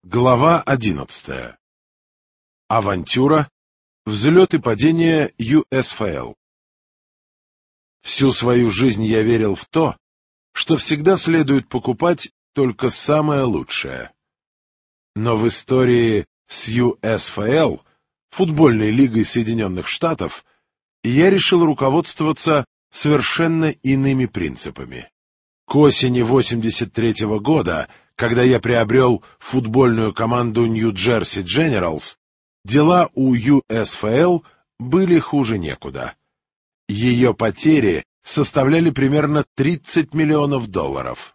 Глава 11. Авантюра. Взлет и падение USFL. Всю свою жизнь я верил в то, что всегда следует покупать только самое лучшее. Но в истории с USFL, футбольной лигой Соединенных Штатов, я решил руководствоваться совершенно иными принципами. К осени 1983 года, когда я приобрел футбольную команду Нью-Джерси Дженералс, дела у USFL были хуже некуда. Ее потери составляли примерно $30 миллионов.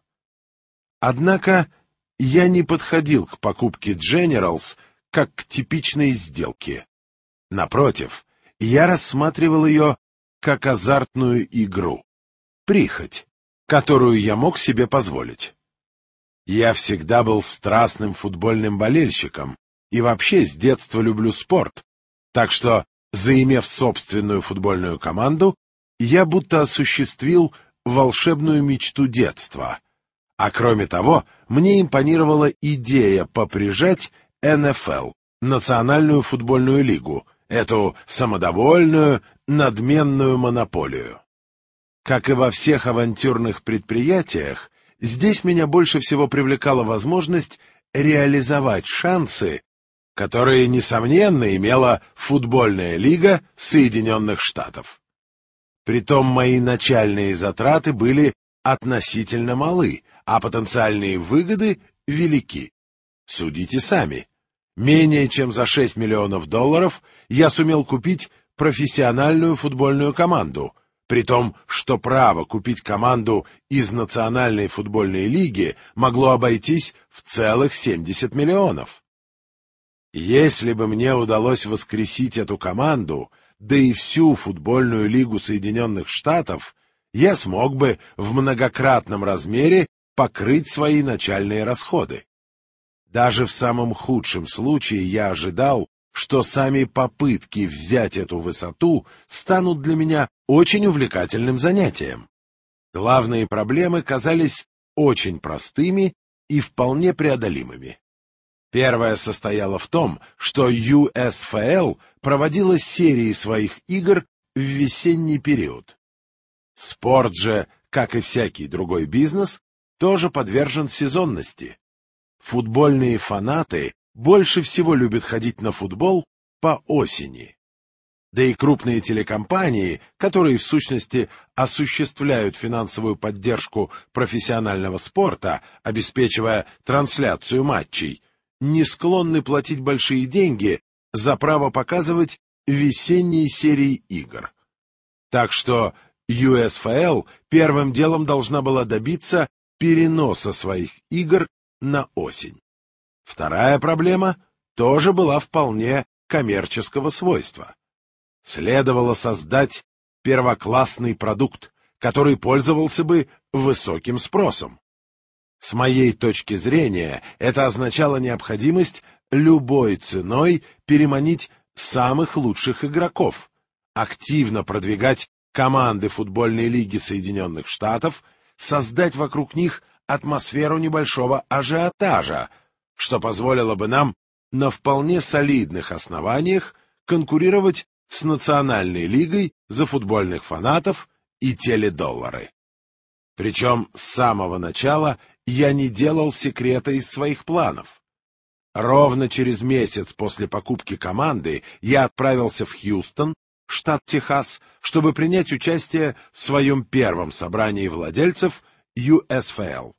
Однако я не подходил к покупке Дженералс как к типичной сделке. Напротив, я рассматривал ее как азартную игру, прихоть, которую я мог себе позволить. Я всегда был страстным футбольным болельщиком и вообще с детства люблю спорт, так что, заимев собственную футбольную команду, я будто осуществил волшебную мечту детства. А кроме того, мне импонировала идея поприжать НФЛ, Национальную футбольную лигу, эту самодовольную, надменную монополию. Как и во всех авантюрных предприятиях, здесь меня больше всего привлекала возможность реализовать шансы, которые, несомненно, имела футбольная лига Соединенных Штатов. Притом мои начальные затраты были относительно малы, а потенциальные выгоды велики. Судите сами. Менее чем за $6 миллионов я сумел купить профессиональную футбольную команду, при том, что право купить команду из Национальной футбольной лиги могло обойтись в целых $70 миллионов. Если бы мне удалось воскресить эту команду, да и всю футбольную лигу Соединенных Штатов, я смог бы в многократном размере покрыть свои начальные расходы. Даже в самом худшем случае я ожидал, что сами попытки взять эту высоту станут для меня очень увлекательным занятием. Главные проблемы казались очень простыми и вполне преодолимыми. Первая состояла в том, что USFL проводила серии своих игр в весенний период. Спорт же, как и всякий другой бизнес, тоже подвержен сезонности. Футбольные фанаты больше всего любят ходить на футбол по осени. Да и крупные телекомпании, которые в сущности осуществляют финансовую поддержку профессионального спорта, обеспечивая трансляцию матчей, не склонны платить большие деньги за право показывать весенние серии игр. Так что USFL первым делом должна была добиться переноса своих игр на осень. Вторая проблема тоже была вполне коммерческого свойства. Следовало создать первоклассный продукт, который пользовался бы высоким спросом. С моей точки зрения, это означало необходимость любой ценой переманить самых лучших игроков, активно продвигать команды футбольной лиги Соединенных Штатов, создать вокруг них атмосферу небольшого ажиотажа, что позволило бы нам на вполне солидных основаниях конкурировать с Национальной лигой за футбольных фанатов и теледоллары. Причем с самого начала я не делал секрета из своих планов. Ровно через месяц после покупки команды я отправился в Хьюстон, штат Техас, чтобы принять участие в своем первом собрании владельцев USFL.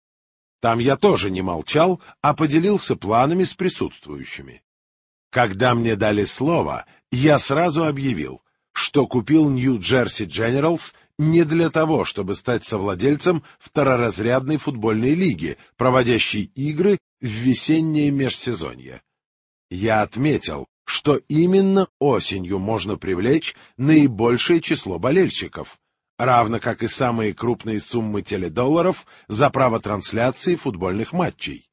Там я тоже не молчал, а поделился планами с присутствующими. Когда мне дали слово, я сразу объявил, что купил Нью-Джерси Дженералс не для того, чтобы стать совладельцем второразрядной футбольной лиги, проводящей игры в весеннее межсезонье. Я отметил, что именно осенью можно привлечь наибольшее число болельщиков, равно как и самые крупные суммы теледолларов за право трансляции футбольных матчей.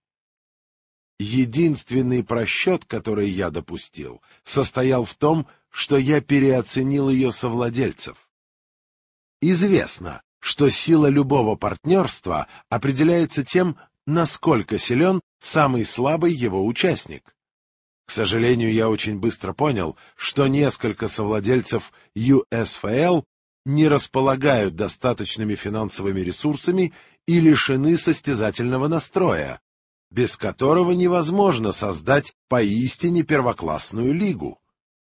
Единственный просчет, который я допустил, состоял в том, что я переоценил ее совладельцев. Известно, что сила любого партнерства определяется тем, насколько силен самый слабый его участник. К сожалению, я очень быстро понял, что несколько совладельцев USFL не располагают достаточными финансовыми ресурсами и лишены состязательного настроя, без которого невозможно создать поистине первоклассную лигу.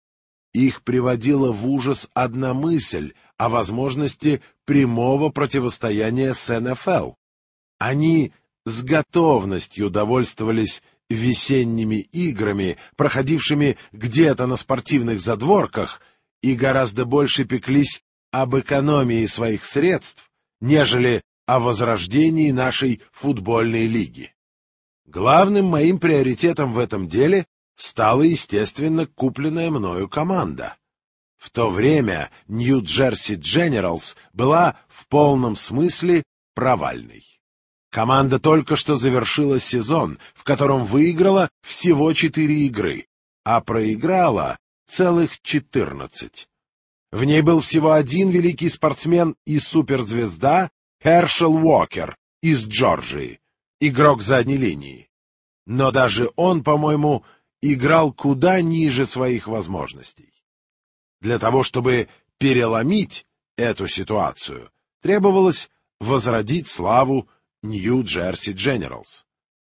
Их приводила в ужас одна мысль о возможности прямого противостояния с НФЛ. Они с готовностью довольствовались весенними играми, проходившими где-то на спортивных задворках, и гораздо больше пеклись об экономии своих средств, нежели о возрождении нашей футбольной лиги. Главным моим приоритетом в этом деле стала, естественно, купленная мною команда. В то время Нью-Джерси Дженералс была в полном смысле провальной. Команда только что завершила сезон, в котором выиграла всего 4 игры, а проиграла целых 14. В ней был всего один великий спортсмен и суперзвезда Хершел Уокер из Джорджии, игрок задней линии. Но даже он, по-моему, играл куда ниже своих возможностей. Для того, чтобы переломить эту ситуацию, требовалось возродить славу Нью-Джерси Дженералс.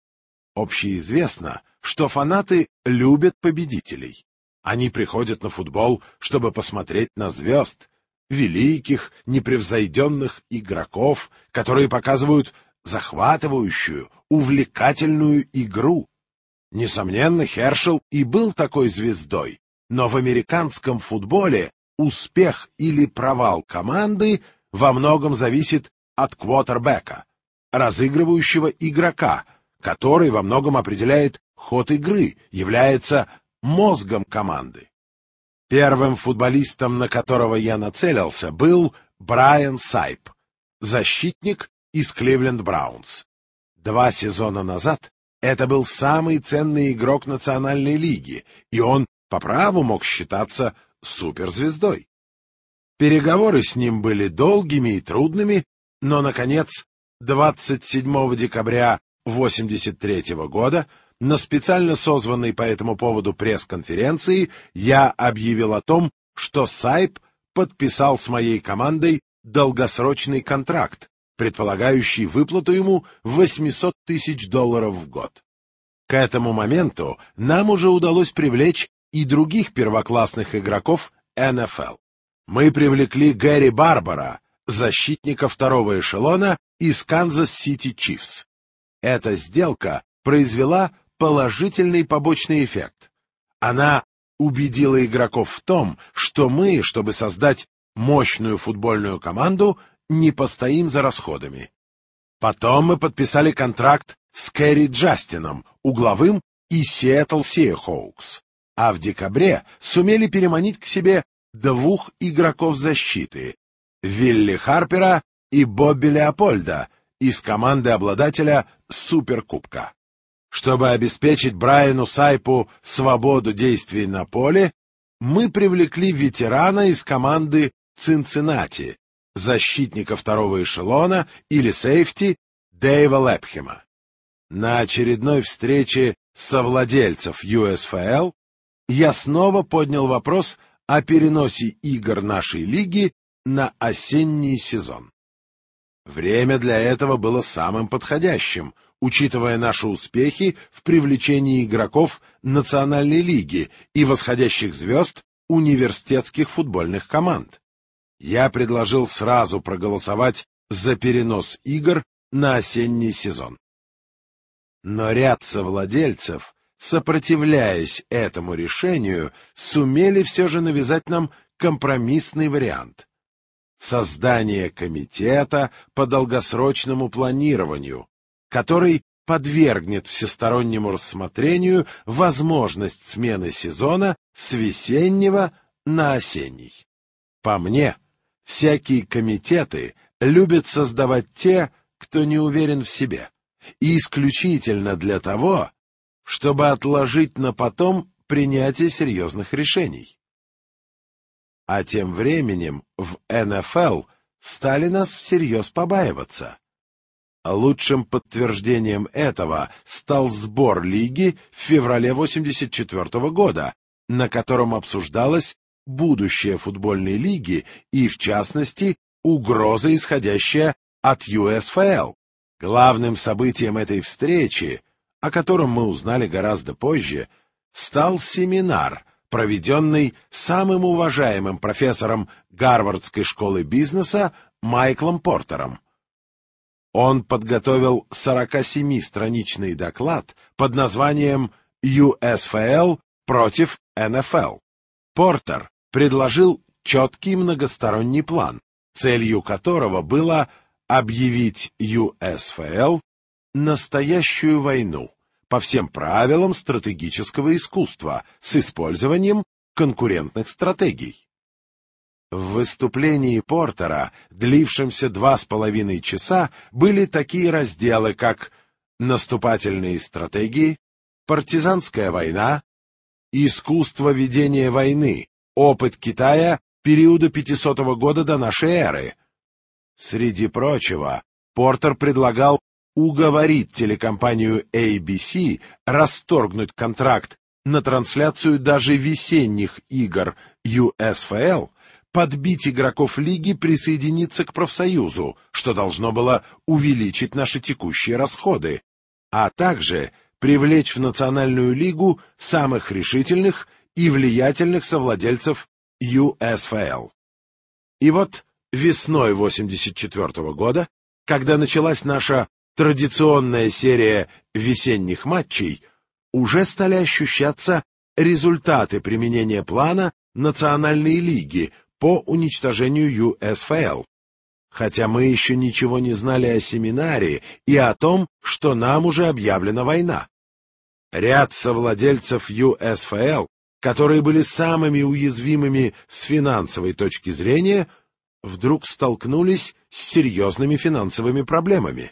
Общеизвестно, что фанаты любят победителей. Они приходят на футбол, чтобы посмотреть на звезд, великих, непревзойденных игроков, которые показывают захватывающую, увлекательную игру. Несомненно, Хершел и был такой звездой, но в американском футболе успех или провал команды во многом зависит от квотербека, разыгрывающего игрока, который во многом определяет ход игры, является мозгом команды. Первым футболистом, на которого я нацелился, был Брайан Сайп, защитник из Кливленд Браунс. 2 сезона назад это был самый ценный игрок Национальной лиги, и он по праву мог считаться суперзвездой. Переговоры с ним были долгими и трудными, но, наконец, 27 декабря 1983 года на специально созванной по этому поводу пресс-конференции я объявил о том, что Сайп подписал с моей командой долгосрочный контракт, предполагающий выплату ему $800 тысяч в год. К этому моменту нам уже удалось привлечь и других первоклассных игроков НФЛ. Мы привлекли Гэри Барбара, защитника 2-го эшелона из Канзас-Сити Чифс. Эта сделка произвела положительный побочный эффект. Она убедила игроков в том, что мы, чтобы создать мощную футбольную команду, не постоим за расходами. Потом мы подписали контракт с Кэрри Джастином, угловым из Сиэтл Сиэхоукс, а в декабре сумели переманить к себе 2 игроков защиты — Вилли Харпера и Бобби Леопольда из команды обладателя Суперкубка. Чтобы обеспечить Брайану Сайпу свободу действий на поле, мы привлекли ветерана из команды Цинциннати, защитника 2-го эшелона или сейфти Дэйва Лепхема. На очередной встрече совладельцев USFL я снова поднял вопрос о переносе игр нашей лиги на осенний сезон. Время для этого было самым подходящим, учитывая наши успехи в привлечении игроков Национальной лиги и восходящих звезд университетских футбольных команд. Я предложил сразу проголосовать за перенос игр на осенний сезон. Но ряд совладельцев, сопротивляясь этому решению, сумели все же навязать нам компромиссный вариант — создание комитета по долгосрочному планированию, который подвергнет всестороннему рассмотрению возможность смены сезона с весеннего на осенний. По мне, всякие комитеты любят создавать те, кто не уверен в себе, и исключительно для того, чтобы отложить на потом принятие серьезных решений. А тем временем в НФЛ стали нас всерьез побаиваться. Лучшим подтверждением этого стал сбор лиги в феврале 1984 года, на котором обсуждалось будущее футбольной лиги и, в частности, угроза, исходящая от USFL. Главным событием этой встречи, о котором мы узнали гораздо позже, стал семинар, проведенный самым уважаемым профессором Гарвардской школы бизнеса Майклом Портером. Он подготовил 47-страничный доклад под названием «USFL против НФЛ». Портер предложил четкий многосторонний план, целью которого было объявить USFL настоящую войну по всем правилам стратегического искусства с использованием конкурентных стратегий. В выступлении Портера, длившемся 2,5 часа, были такие разделы, как «Наступательные стратегии», «Партизанская война», «Искусство ведения войны», «Опыт Китая периода 500 года до нашей эры». Среди прочего, Портер предлагал уговорить телекомпанию ABC расторгнуть контракт на трансляцию даже весенних игр USFL, подбить игроков лиги присоединиться к профсоюзу, что должно было увеличить наши текущие расходы, а также привлечь в Национальную лигу самых решительных и влиятельных совладельцев USFL. И вот весной 1984 года, когда началась наша традиционная серия весенних матчей, уже стали ощущаться результаты применения плана Национальной лиги по уничтожению USFL, хотя мы еще ничего не знали о семинаре и о том, что нам уже объявлена война. Ряд совладельцев USFL, которые были самыми уязвимыми с финансовой точки зрения, вдруг столкнулись с серьезными финансовыми проблемами.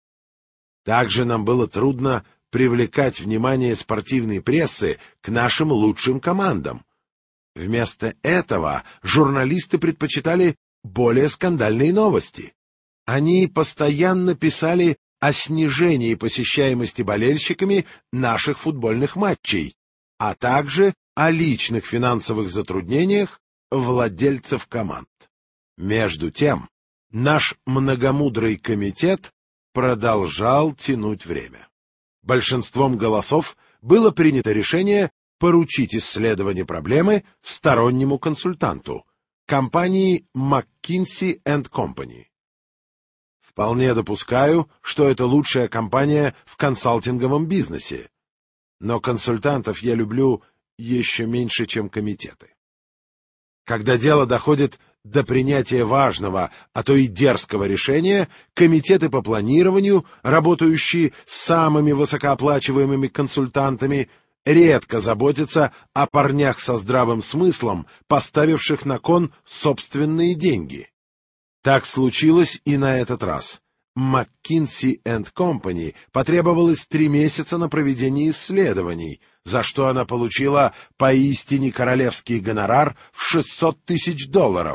Также нам было трудно привлекать внимание спортивной прессы к нашим лучшим командам. Вместо этого журналисты предпочитали более скандальные новости. Они постоянно писали о снижении посещаемости болельщиками наших футбольных матчей, а также о личных финансовых затруднениях владельцев команд. Между тем, наш многомудрый комитет продолжал тянуть время. Большинством голосов было принято решение поручить исследование проблемы стороннему консультанту, компании McKinsey & Company. Вполне допускаю, что это лучшая компания в консалтинговом бизнесе, но консультантов я люблю еще меньше, чем комитеты. Когда дело доходит до принятия важного, а то и дерзкого решения, комитеты по планированию, работающие с самыми высокооплачиваемыми консультантами, редко заботятся о парнях со здравым смыслом, поставивших на кон собственные деньги. Так случилось и на этот раз. McKinsey & Company потребовалось 3 месяца на проведение исследований, за что она получила поистине королевский гонорар в $600 тысяч.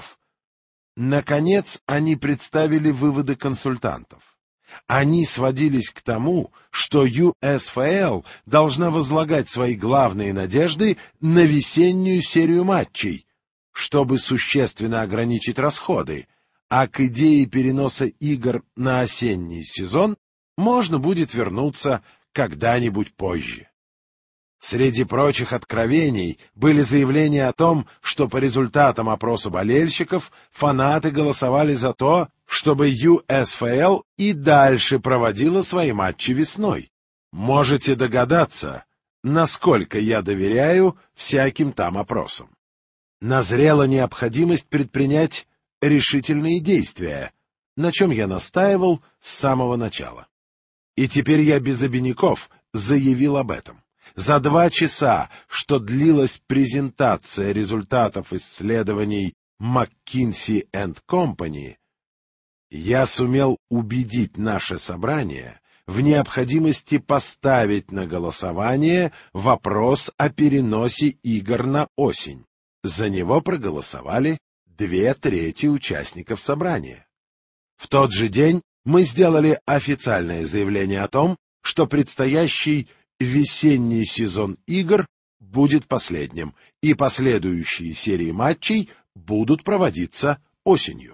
Наконец, они представили выводы консультантов. Они сводились к тому, что USFL должна возлагать свои главные надежды на весеннюю серию матчей, чтобы существенно ограничить расходы, а к идее переноса игр на осенний сезон можно будет вернуться когда-нибудь позже. Среди прочих откровений были заявления о том, что по результатам опроса болельщиков фанаты голосовали за то, чтобы USFL и дальше проводила свои матчи весной. Можете догадаться, насколько я доверяю всяким там опросам. Назрела необходимость предпринять решительные действия, на чем я настаивал с самого начала. И теперь я без обиняков заявил об этом. За 2 часа, что длилась презентация результатов исследований McKinsey & Company, я сумел убедить наше собрание в необходимости поставить на голосование вопрос о переносе игр на осень. За него проголосовали 2/3 участников собрания. В тот же день мы сделали официальное заявление о том, что предстоящий весенний сезон игр будет последним, и последующие серии матчей будут проводиться осенью.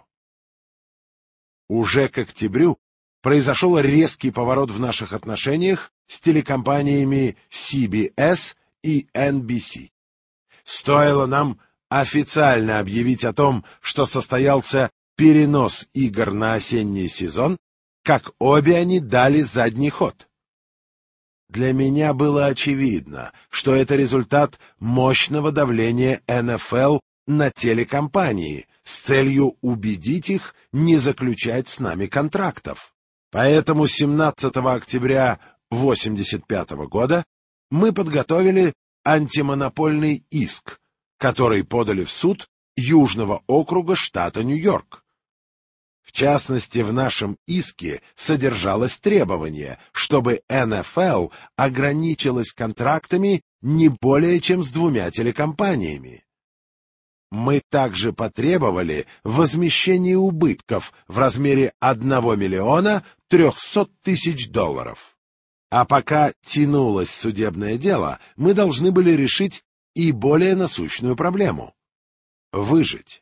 Уже к октябрю произошел резкий поворот в наших отношениях с телекомпаниями CBS и NBC. Стоило нам официально объявить о том, что состоялся перенос игр на осенний сезон, как обе они дали задний ход. Для меня было очевидно, что это результат мощного давления НФЛ на телекомпании с целью убедить их не заключать с нами контрактов. Поэтому 17 октября 1985 года мы подготовили антимонопольный иск, который подали в суд Южного округа штата Нью-Йорк. В частности, в нашем иске содержалось требование, чтобы НФЛ ограничилась контрактами не более чем с 2 телекомпаниями. Мы также потребовали возмещения убытков в размере $1 300 000. А пока тянулось судебное дело, мы должны были решить и более насущную проблему — выжить.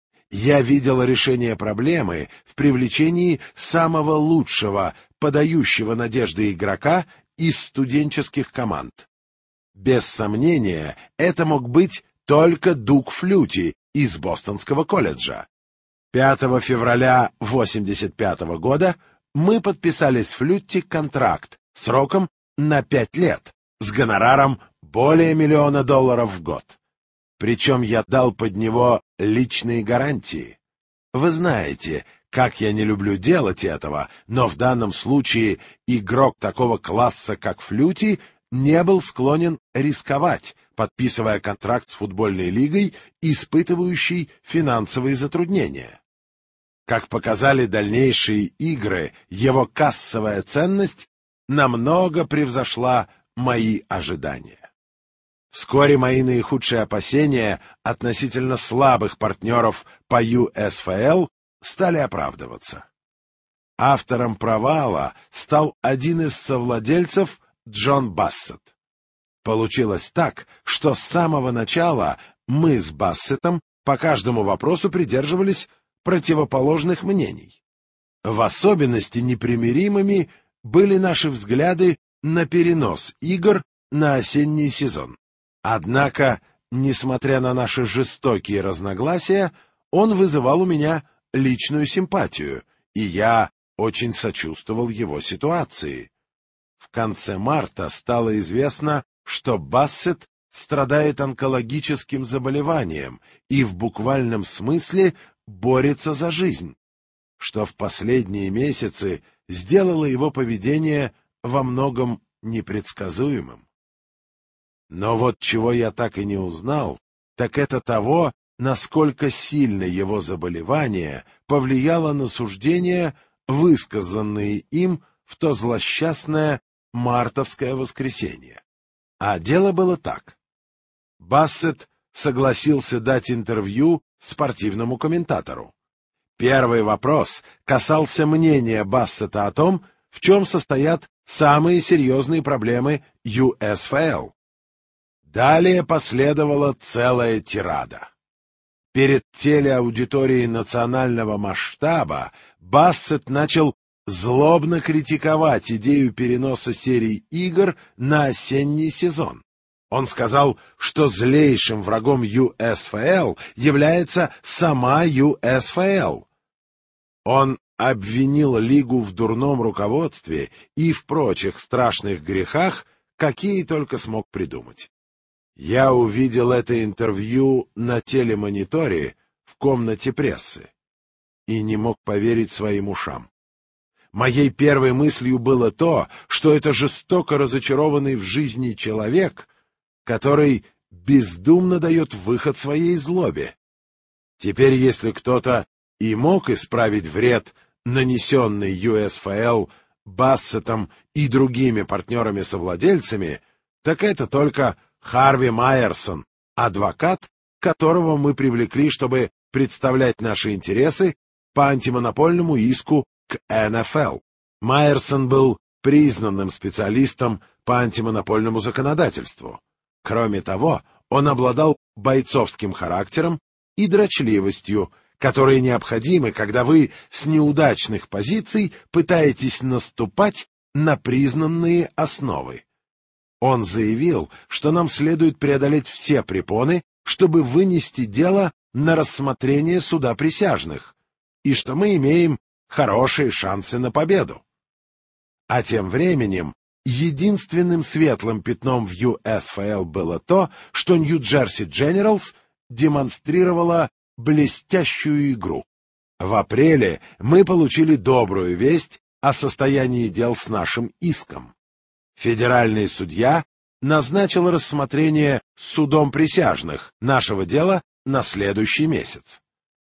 Я видел решение проблемы в привлечении самого лучшего, подающего надежды игрока из студенческих команд. Без сомнения, это мог быть только Дуг Флюти из Бостонского колледжа. 5 февраля 1985 года мы подписали с Флюти контракт сроком на 5 лет с гонораром более $1 миллиона в год. Причем я дал под него личные гарантии. Вы знаете, как я не люблю делать этого, но в данном случае игрок такого класса, как Флюти, не был склонен рисковать, подписывая контракт с футбольной лигой, испытывающей финансовые затруднения. Как показали дальнейшие игры, его кассовая ценность намного превзошла мои ожидания. Вскоре мои наихудшие опасения относительно слабых партнеров по USFL стали оправдываться. Автором провала стал один из совладельцев Джон Бассет. Получилось так, что с самого начала мы с Бассетом по каждому вопросу придерживались противоположных мнений. В особенности непримиримыми были наши взгляды на перенос игр на осенний сезон. Однако, несмотря на наши жестокие разногласия, он вызывал у меня личную симпатию, и я очень сочувствовал его ситуации. В конце марта стало известно, что Бассет страдает онкологическим заболеванием и в буквальном смысле борется за жизнь, что в последние месяцы сделало его поведение во многом непредсказуемым. Но вот чего я так и не узнал, так это того, насколько сильно его заболевание повлияло на суждения, высказанные им в то злосчастное мартовское воскресенье. А дело было так. Бассет согласился дать интервью спортивному комментатору. Первый вопрос касался мнения Бассета о том, в чем состоят самые серьезные проблемы USFL. Далее последовала целая тирада. Перед телеаудиторией национального масштаба Бассет начал злобно критиковать идею переноса серий игр на осенний сезон. Он сказал, что злейшим врагом USFL является сама USFL. Он обвинил лигу в дурном руководстве и в прочих страшных грехах, какие только смог придумать. Я увидел это интервью на телемониторе в комнате прессы и не мог поверить своим ушам. Моей первой мыслью было то, что это жестоко разочарованный в жизни человек, который бездумно дает выход своей злобе. Теперь, если кто-то и мог исправить вред, нанесенный USFL Бассетом и другими партнерами-совладельцами, так это только Харви Майерсон, адвокат, которого мы привлекли, чтобы представлять наши интересы по антимонопольному иску к НФЛ. Майерсон был признанным специалистом по антимонопольному законодательству. Кроме того, он обладал бойцовским характером и дрочливостью, которые необходимы, когда вы с неудачных позиций пытаетесь наступать на признанные основы. Он заявил, что нам следует преодолеть все препоны, чтобы вынести дело на рассмотрение суда присяжных, и что мы имеем хорошие шансы на победу. А тем временем единственным светлым пятном в USFL было то, что Нью-Джерси Дженералс демонстрировала блестящую игру. В апреле мы получили добрую весть о состоянии дел с нашим иском. Федеральный судья назначил рассмотрение судом присяжных нашего дела на следующий месяц.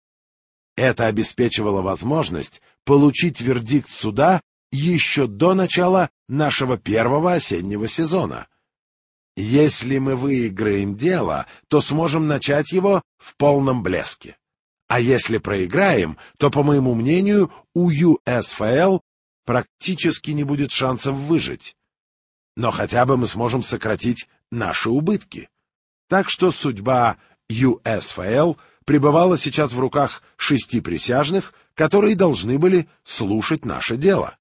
Это обеспечивало возможность получить вердикт суда еще до начала нашего первого осеннего сезона. Если мы выиграем дело, то сможем начать его в полном блеске. А если проиграем, то, по моему мнению, у USFL практически не будет шансов выжить. Но хотя бы мы сможем сократить наши убытки. Так что судьба USFL пребывала сейчас в руках 6 присяжных, которые должны были слушать наше дело.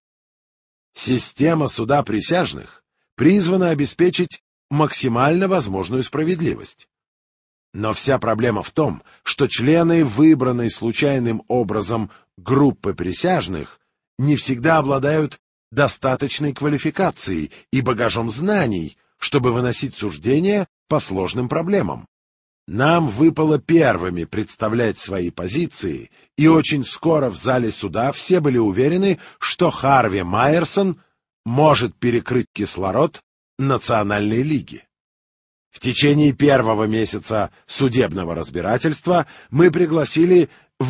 Система суда присяжных призвана обеспечить максимально возможную справедливость. Но вся проблема в том, что члены выбранной случайным образом группы присяжных не всегда обладают достаточной квалификацией и багажом знаний, чтобы выносить суждения по сложным проблемам. Нам выпало первыми представлять свои позиции, и очень скоро в зале суда все были уверены, что Харви Майерсон может перекрыть кислород Национальной лиги. В течение первого месяца судебного разбирательства мы пригласили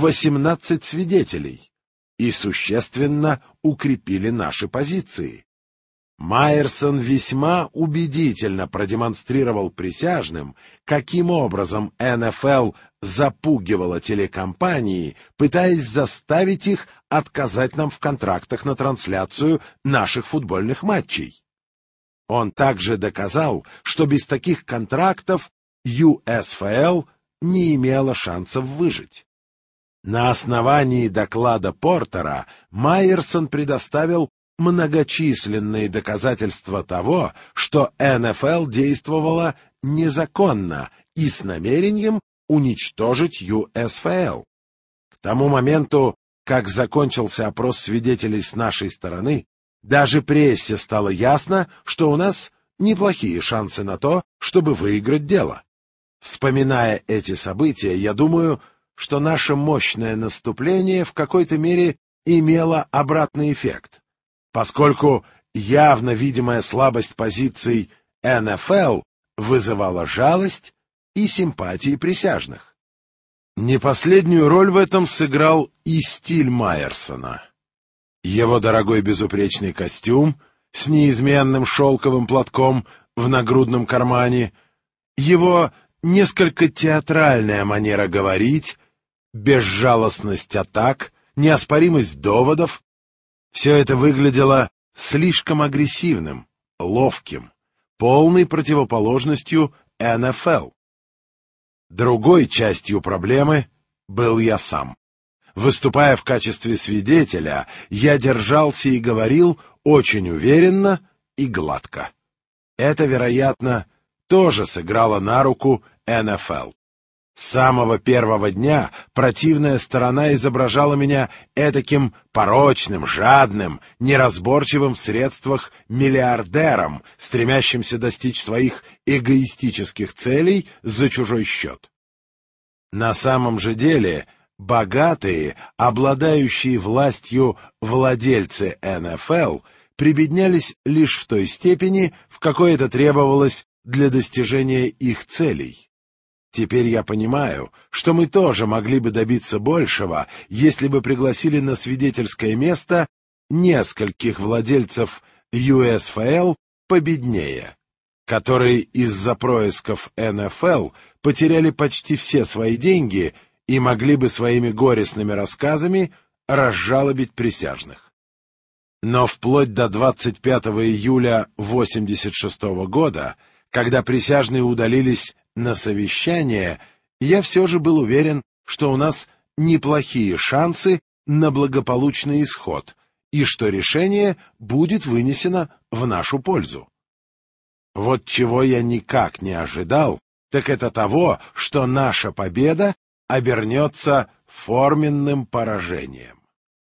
18 свидетелей и существенно укрепили наши позиции. Майерсон весьма убедительно продемонстрировал присяжным, каким образом НФЛ запугивала телекомпании, пытаясь заставить их отказать нам в контрактах на трансляцию наших футбольных матчей. Он также доказал, что без таких контрактов USFL не имела шансов выжить. На основании доклада Портера Майерсон предоставил многочисленные доказательства того, что НФЛ действовала незаконно и с намерением уничтожить USFL. К тому моменту, как закончился опрос свидетелей с нашей стороны, даже прессе стало ясно, что у нас неплохие шансы на то, чтобы выиграть дело. Вспоминая эти события, я думаю, что наше мощное наступление в какой-то мере имело обратный эффект, поскольку явно видимая слабость позиций НФЛ вызывала жалость и симпатии присяжных. Не последнюю роль в этом сыграл и стиль Майерсона. Его дорогой безупречный костюм с неизменным шелковым платком в нагрудном кармане, его несколько театральная манера говорить, безжалостность атак, неоспоримость доводов — все это выглядело слишком агрессивным, ловким, полной противоположностью НФЛ. Другой частью проблемы был я сам. Выступая в качестве свидетеля, я держался и говорил очень уверенно и гладко. Это, вероятно, тоже сыграло на руку НФЛ. С самого первого дня противная сторона изображала меня этаким порочным, жадным, неразборчивым в средствах миллиардером, стремящимся достичь своих эгоистических целей за чужой счет. На самом же деле, богатые, обладающие властью владельцы НФЛ, прибеднялись лишь в той степени, в какой это требовалось для достижения их целей. Теперь я понимаю, что мы тоже могли бы добиться большего, если бы пригласили на свидетельское место нескольких владельцев USFL победнее, которые из-за происков НФЛ потеряли почти все свои деньги и могли бы своими горестными рассказами разжалобить присяжных. Но вплоть до 25 июля 1986 года, когда присяжные удалились на совещание, я все же был уверен, что у нас неплохие шансы на благополучный исход и что решение будет вынесено в нашу пользу. Вот чего я никак не ожидал, так это того, что наша победа обернется форменным поражением.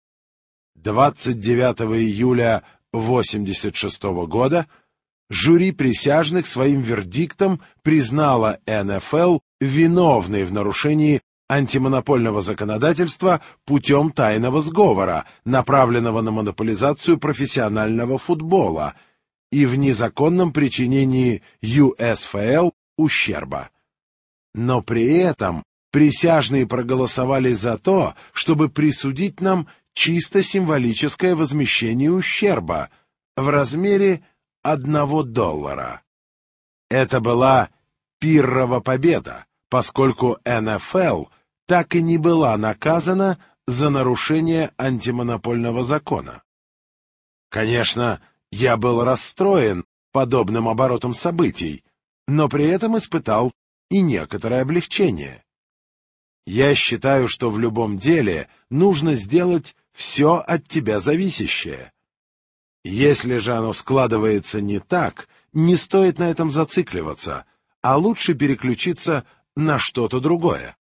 29 июля 1986 года жюри присяжных своим вердиктом признало НФЛ виновной в нарушении антимонопольного законодательства путем тайного сговора, направленного на монополизацию профессионального футбола, и в незаконном причинении USFL ущерба. Но при этом присяжные проголосовали за то, чтобы присудить нам чисто символическое возмещение ущерба в размере $1. Это была пиррова победа, поскольку НФЛ так и не была наказана за нарушение антимонопольного закона. Конечно, я был расстроен подобным оборотом событий, но при этом испытал и некоторое облегчение. Я считаю, что в любом деле нужно сделать все от тебя зависящее. Если же оно складывается не так, не стоит на этом зацикливаться, а лучше переключиться на что-то другое.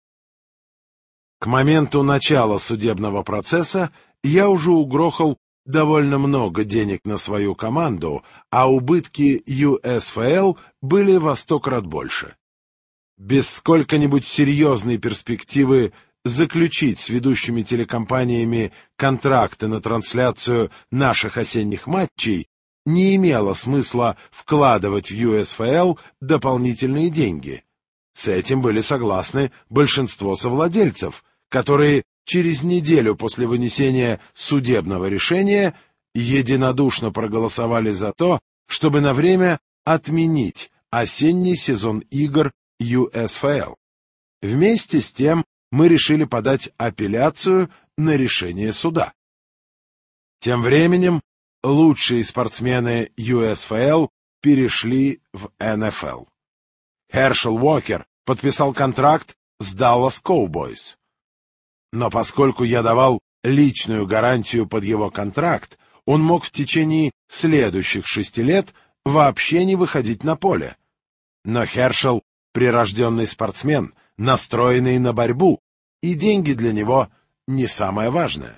К моменту начала судебного процесса я уже угрохал довольно много денег на свою команду, а убытки USFL были во 100 крат больше. Без сколько-нибудь серьезной перспективы заключить с ведущими телекомпаниями контракты на трансляцию наших осенних матчей не имело смысла вкладывать в USFL дополнительные деньги. С этим были согласны большинство совладельцев, которые через неделю после вынесения судебного решения единодушно проголосовали за то, чтобы на время отменить осенний сезон игр USFL. Вместе с тем мы решили подать апелляцию на решение суда. Тем временем лучшие спортсмены USFL перешли в НФЛ. Хершел Уокер подписал контракт с Dallas Cowboys. Но поскольку я давал личную гарантию под его контракт, он мог в течение следующих 6 лет вообще не выходить на поле. Но Хершел — прирожденный спортсмен, настроенный на борьбу, и деньги для него не самое важное.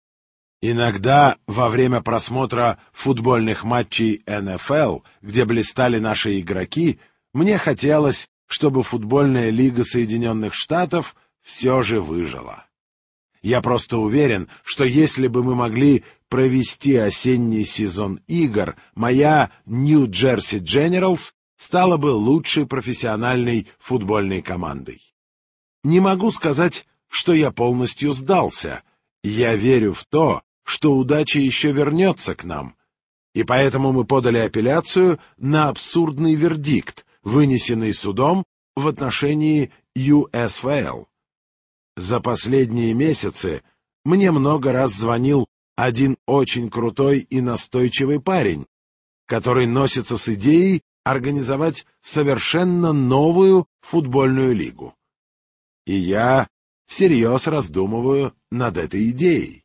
Иногда во время просмотра футбольных матчей НФЛ, где блистали наши игроки, мне хотелось, чтобы футбольная лига Соединенных Штатов все же выжила. Я просто уверен, что если бы мы могли провести осенний сезон игр, моя New Jersey Generals стала бы лучшей профессиональной футбольной командой. Не могу сказать, что я полностью сдался. Я верю в то, что удача еще вернется к нам. И поэтому мы подали апелляцию на абсурдный вердикт, вынесенный судом в отношении USFL. За последние месяцы мне много раз звонил один очень крутой и настойчивый парень, который носится с идеей организовать совершенно новую футбольную лигу. И я всерьез раздумываю над этой идеей.